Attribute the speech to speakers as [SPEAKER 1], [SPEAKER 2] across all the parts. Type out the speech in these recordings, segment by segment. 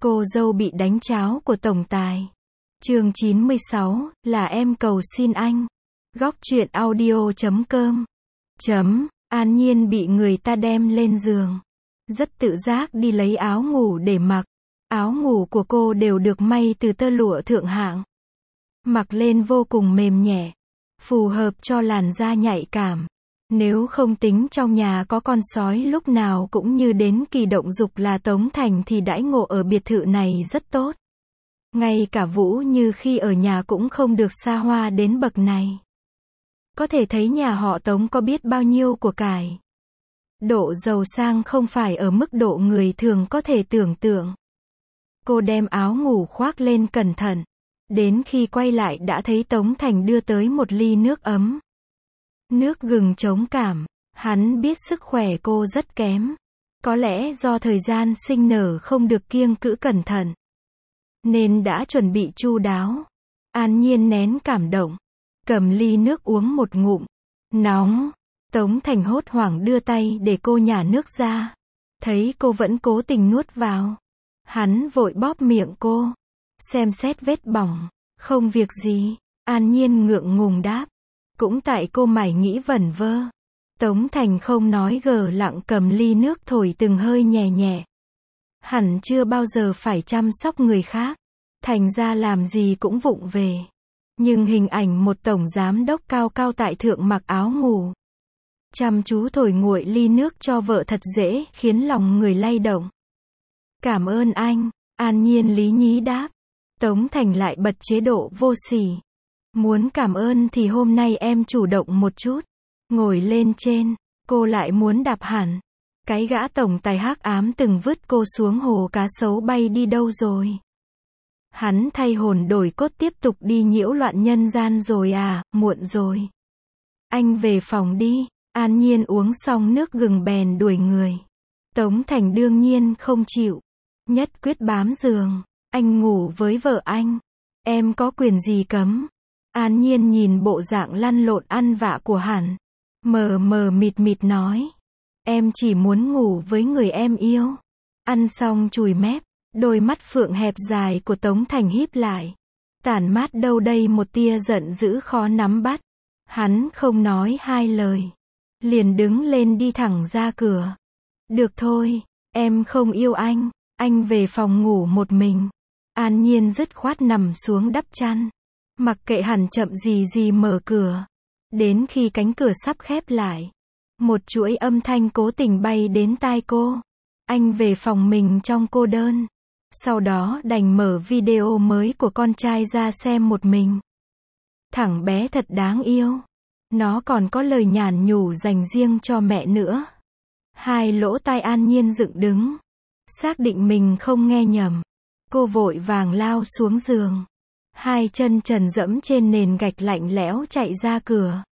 [SPEAKER 1] Cô dâu bị đánh cháo của tổng tài. Chương 96, là em cầu xin anh. Góc truyện audio.com. An Nhiên bị người ta đem lên giường. Rất tự giác đi lấy áo ngủ để mặc. Áo ngủ của cô đều được may từ tơ lụa thượng hạng. Mặc lên vô cùng mềm nhẹ, phù hợp cho làn da nhạy cảm. Nếu không tính trong nhà có con sói lúc nào cũng như đến kỳ động dục là Tống Thành thì đãi ngộ ở biệt thự này rất tốt. Ngay cả Vũ Như khi ở nhà cũng không được xa hoa đến bậc này. Có thể thấy nhà họ Tống có biết bao nhiêu của cải. Độ giàu sang không phải ở mức độ người thường có thể tưởng tượng. Cô đem áo ngủ khoác lên cẩn thận. Đến khi quay lại đã thấy Tống Thành đưa tới một ly nước ấm. Nước gừng chống cảm. Hắn biết sức khỏe cô rất kém. Có lẽ do thời gian sinh nở không được kiêng cữ cẩn thận, nên đã chuẩn bị chu đáo. An Nhiên nén cảm động, cầm ly nước uống một ngụm. Nóng. Tống Thành hốt hoảng đưa tay để cô nhả nước ra. Thấy cô vẫn cố tình nuốt vào, hắn vội bóp miệng cô. Xem xét vết bỏng. Không việc gì. An Nhiên ngượng ngùng đáp. Cũng tại cô mải nghĩ vẩn vơ. Tống Thành không nói gờ lặng cầm ly nước thổi từng hơi nhẹ nhẹ. Hẳn chưa bao giờ phải chăm sóc người khác. Thành ra làm gì cũng vụng về. Nhưng hình ảnh một tổng giám đốc cao cao tại thượng mặc áo ngủ, chăm chú thổi nguội ly nước cho vợ thật dễ khiến lòng người lay động. Cảm ơn anh. An Nhiên lý nhí đáp. Tống Thành lại bật chế độ vô sỉ. Muốn cảm ơn thì hôm nay em chủ động một chút. Ngồi lên trên, cô lại muốn đạp hẳn. Cái gã tổng tài hắc ám từng vứt cô xuống hồ cá sấu bay đi đâu rồi? Hắn thay hồn đổi cốt tiếp tục đi nhiễu loạn nhân gian rồi à, muộn rồi. Anh về phòng đi. An Nhiên uống xong nước gừng bèn đuổi người. Tống Thành đương nhiên không chịu. Nhất quyết bám giường. Anh ngủ với vợ anh. Em có quyền gì cấm? An Nhiên nhìn bộ dạng lăn lộn ăn vạ của hắn. Mờ mờ mịt mịt nói. Em chỉ muốn ngủ với người em yêu. Ăn xong chùi mép. Đôi mắt phượng hẹp dài của Tống Thành híp lại. Tản mát đâu đây một tia giận dữ khó nắm bắt. Hắn không nói hai lời. Liền đứng lên đi thẳng ra cửa. Được thôi, em không yêu anh về phòng ngủ một mình. An Nhiên dứt khoát nằm xuống đắp chăn. Mặc kệ hắn chậm gì mở cửa. Đến khi cánh cửa sắp khép lại, một chuỗi âm thanh cố tình bay đến tai cô. Anh về phòng mình trong cô đơn. Sau đó đành mở video mới của con trai ra xem một mình. Thằng bé thật đáng yêu. Nó còn có lời nhàn nhủ dành riêng cho mẹ nữa. Hai lỗ tai An Nhiên dựng đứng. Xác định mình không nghe nhầm. Cô vội vàng lao xuống giường. Hai chân trần dẫm trên nền gạch lạnh lẽo chạy ra cửa.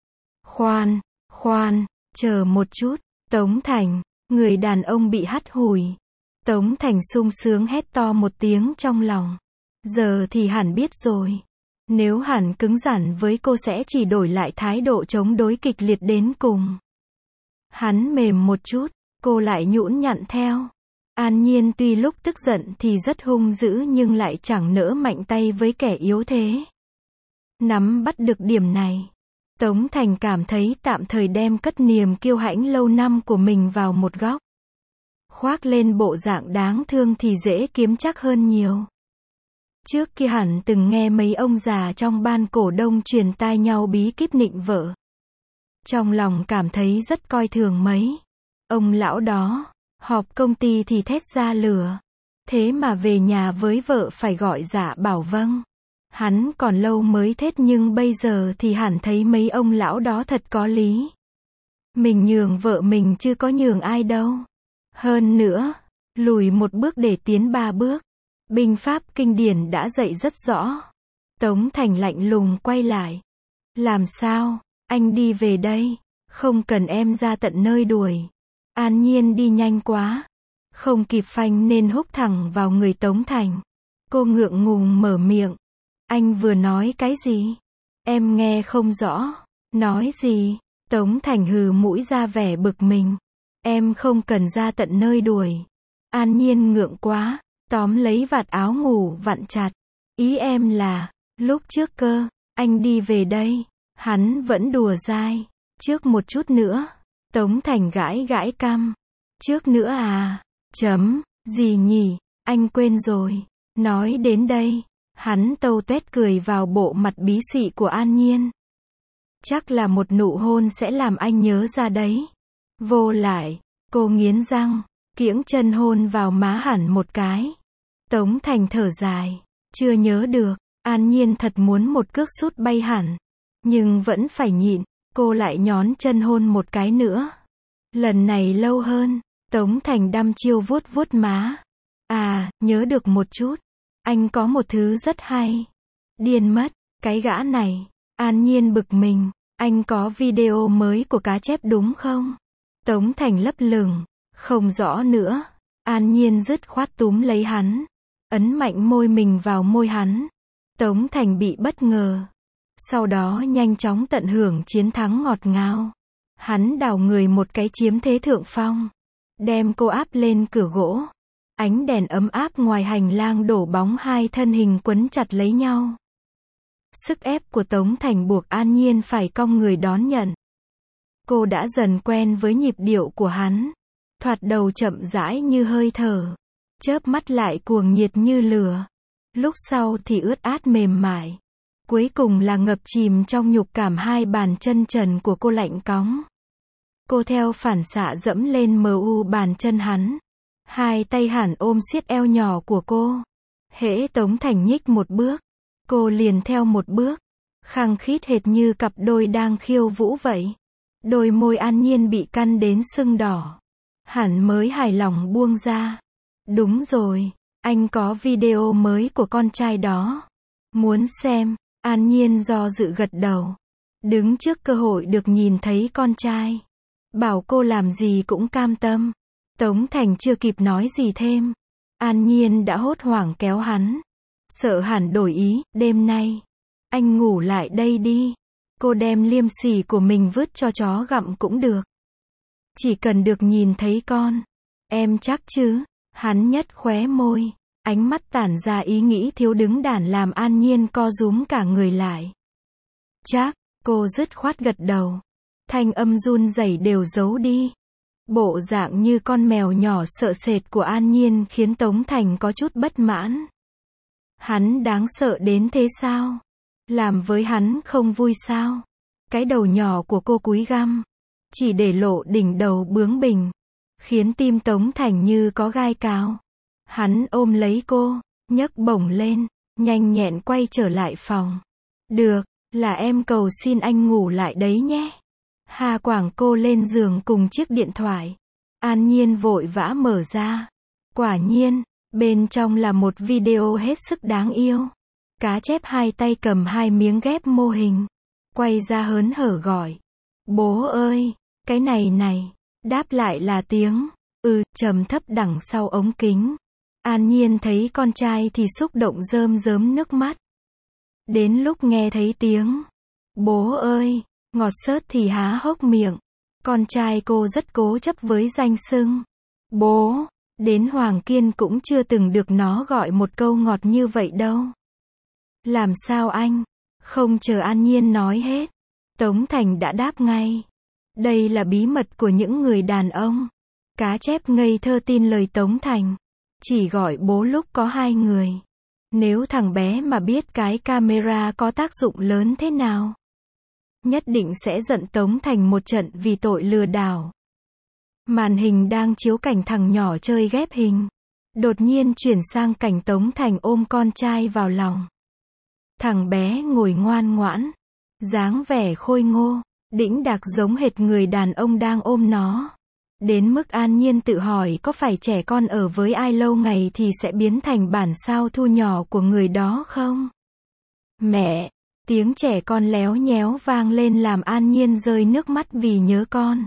[SPEAKER 1] Khoan, chờ một chút. Tống Thành, người đàn ông bị hắt hủi. Tống Thành sung sướng hét to một tiếng trong lòng. Giờ thì hẳn biết rồi. Nếu hẳn cứng rắn với cô sẽ chỉ đổi lại thái độ chống đối kịch liệt đến cùng. Hắn mềm một chút, cô lại nhũn nhặn theo. An Nhiên tuy lúc tức giận thì rất hung dữ nhưng lại chẳng nỡ mạnh tay với kẻ yếu thế. Nắm bắt được điểm này, Tống Thành cảm thấy tạm thời đem cất niềm kiêu hãnh lâu năm của mình vào một góc. Khoác lên bộ dạng đáng thương thì dễ kiếm chắc hơn nhiều. Trước kia hẳn từng nghe mấy ông già trong ban cổ đông truyền tai nhau bí kíp nịnh vợ. Trong lòng cảm thấy rất coi thường mấy ông lão đó. Họp công ty thì thét ra lửa. Thế mà về nhà với vợ phải gọi dạ bảo vâng. Hắn còn lâu mới thét nhưng bây giờ thì hẳn thấy mấy ông lão đó thật có lý. Mình nhường vợ mình chứ có nhường ai đâu. Hơn nữa, lùi một bước để tiến ba bước. Binh pháp kinh điển đã dạy rất rõ. Tống Thành lạnh lùng quay lại. Làm sao, anh đi về đây. Không cần em ra tận nơi đuổi. An Nhiên đi nhanh quá. Không kịp phanh nên húc thẳng vào người Tống Thành. Cô ngượng ngùng mở miệng. Anh vừa nói cái gì? Em nghe không rõ. Nói gì? Tống Thành hừ mũi ra vẻ bực mình. Em không cần ra tận nơi đuổi. An Nhiên ngượng quá. tóm lấy vạt áo ngủ vặn chặt. Ý em là, lúc trước cơ, anh đi về đây. Hắn vẫn đùa dai. Trước một chút nữa. Tống Thành gãi gãi cằm. Trước nữa à? Gì nhỉ? Anh quên rồi. Nói đến đây, hắn tâu tuét cười vào bộ mặt bí xị của An Nhiên. Chắc là một nụ hôn sẽ làm anh nhớ ra đấy. Vô lại, cô nghiến răng, kiễng chân hôn vào má hẳn một cái. Tống Thành thở dài, chưa nhớ được. An Nhiên thật muốn một cước sút bay hẳn, nhưng vẫn phải nhịn. Cô lại nhón chân hôn một cái nữa. Lần này lâu hơn. Tống Thành đăm chiêu vuốt vuốt má. À, nhớ được một chút. Anh có một thứ rất hay. Điên mất, cái gã này. An Nhiên bực mình. Anh có video mới của cá chép đúng không? Tống Thành lấp lửng. Không rõ nữa. An Nhiên dứt khoát túm lấy hắn. Ấn mạnh môi mình vào môi hắn. Tống Thành bị bất ngờ. Sau đó nhanh chóng tận hưởng chiến thắng ngọt ngào. Hắn đảo người một cái chiếm thế thượng phong. Đem cô áp lên cửa gỗ. Ánh đèn ấm áp ngoài hành lang đổ bóng hai thân hình quấn chặt lấy nhau. Sức ép của Tống Thành buộc An Nhiên phải cong người đón nhận. Cô đã dần quen với nhịp điệu của hắn. Thoạt đầu chậm rãi như hơi thở. Chớp mắt lại cuồng nhiệt như lửa. Lúc sau thì ướt át mềm mại. Cuối cùng là ngập chìm trong nhục cảm hai bàn chân trần của cô lạnh cóng. Cô theo phản xạ dẫm lên bàn chân hắn. Hai tay hẳn ôm siết eo nhỏ của cô. Hễ Tống Thành nhích một bước, cô liền theo một bước. Khăng khít hệt như cặp đôi đang khiêu vũ vậy. Đôi môi An Nhiên bị căn đến sưng đỏ. Hẳn mới hài lòng buông ra. Đúng rồi, anh có video mới của con trai đó. Muốn xem. An Nhiên do dự gật đầu. Đứng trước cơ hội được nhìn thấy con trai. Bảo cô làm gì cũng cam tâm. Tống Thành chưa kịp nói gì thêm. An Nhiên đã hốt hoảng kéo hắn. Sợ hẳn đổi ý, đêm nay. Anh ngủ lại đây đi. Cô đem liêm sỉ của mình vứt cho chó gặm cũng được. Chỉ cần được nhìn thấy con. Em chắc chứ? Hắn nhếch khóe môi. Ánh mắt tản ra ý nghĩ thiếu đứng đắn làm An Nhiên co rúm cả người lại. Chắc, cô dứt khoát gật đầu. Thanh âm run rẩy đều giấu đi. Bộ dạng như con mèo nhỏ sợ sệt của An Nhiên khiến Tống Thành có chút bất mãn. Hắn đáng sợ đến thế sao? Làm với hắn không vui sao? Cái đầu nhỏ của cô cúi găm, chỉ để lộ đỉnh đầu bướng bỉnh, khiến tim Tống Thành như có gai cào. Hắn ôm lấy cô, nhấc bổng lên, nhanh nhẹn quay trở lại phòng. Được, là em cầu xin anh ngủ lại đấy nhé. Hà quảng cô lên giường cùng chiếc điện thoại. An Nhiên vội vã mở ra. Quả nhiên, bên trong là một video hết sức đáng yêu. Cá chép hai tay cầm hai miếng ghép mô hình. Quay ra hớn hở gọi. Bố ơi, cái này. Đáp lại là tiếng trầm thấp đằng sau ống kính. An Nhiên thấy con trai thì xúc động rơm rớm nước mắt. Đến lúc nghe thấy tiếng bố ơi, ngọt xớt thì há hốc miệng. Con trai cô rất cố chấp với danh xưng bố. Đến Hoàng Kiên cũng chưa từng được nó gọi một câu ngọt như vậy đâu. Làm sao anh? Không chờ An Nhiên nói hết, Tống Thành đã đáp ngay. Đây là bí mật của những người đàn ông. Cá chép ngây thơ tin lời Tống Thành. Chỉ gọi bố lúc có hai người. Nếu thằng bé mà biết cái camera có tác dụng lớn thế nào, nhất định sẽ giận Tống Thành một trận vì tội lừa đảo. Màn hình đang chiếu cảnh thằng nhỏ chơi ghép hình. Đột nhiên chuyển sang cảnh Tống Thành ôm con trai vào lòng. Thằng bé ngồi ngoan ngoãn, dáng vẻ khôi ngô, đĩnh đạc giống hệt người đàn ông đang ôm nó. Đến mức An Nhiên tự hỏi có phải trẻ con ở với ai lâu ngày thì sẽ biến thành bản sao thu nhỏ của người đó không? Mẹ! Tiếng trẻ con léo nhéo vang lên làm An Nhiên rơi nước mắt vì nhớ con.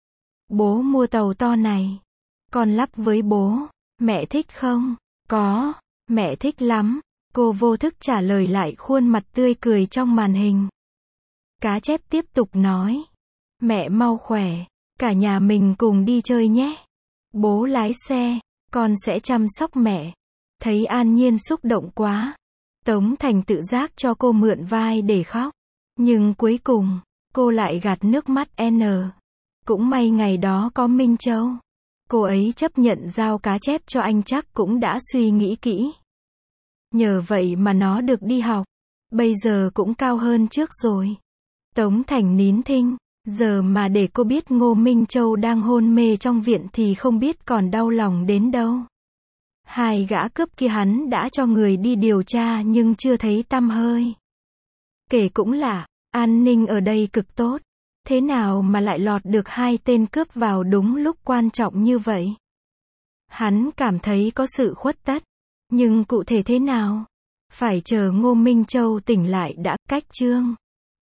[SPEAKER 1] Bố mua tàu to này. Con lắp với bố. Mẹ thích không? Có. Mẹ thích lắm. Cô vô thức trả lời lại khuôn mặt tươi cười trong màn hình. Cá chép tiếp tục nói. Mẹ mau khỏe. Cả nhà mình cùng đi chơi nhé. Bố lái xe. Con sẽ chăm sóc mẹ. Thấy An Nhiên xúc động quá, Tống Thành tự giác cho cô mượn vai để khóc. Nhưng cuối cùng, cô lại gạt nước mắt Cũng may ngày đó có Minh Châu. Cô ấy chấp nhận giao cá chép cho anh chắc cũng đã suy nghĩ kỹ. Nhờ vậy mà nó được đi học. Bây giờ cũng cao hơn trước rồi. Tống Thành nín thinh. Giờ mà để cô biết Ngô Minh Châu đang hôn mê trong viện thì không biết còn đau lòng đến đâu. Hai gã cướp kia hắn đã cho người đi điều tra nhưng chưa thấy tăm hơi. Kể cũng lạ, an ninh ở đây cực tốt. Thế nào mà lại lọt được hai tên cướp vào đúng lúc quan trọng như vậy? Hắn cảm thấy có sự khuất tất. Nhưng cụ thể thế nào? Phải chờ Ngô Minh Châu tỉnh lại đã. Cách chương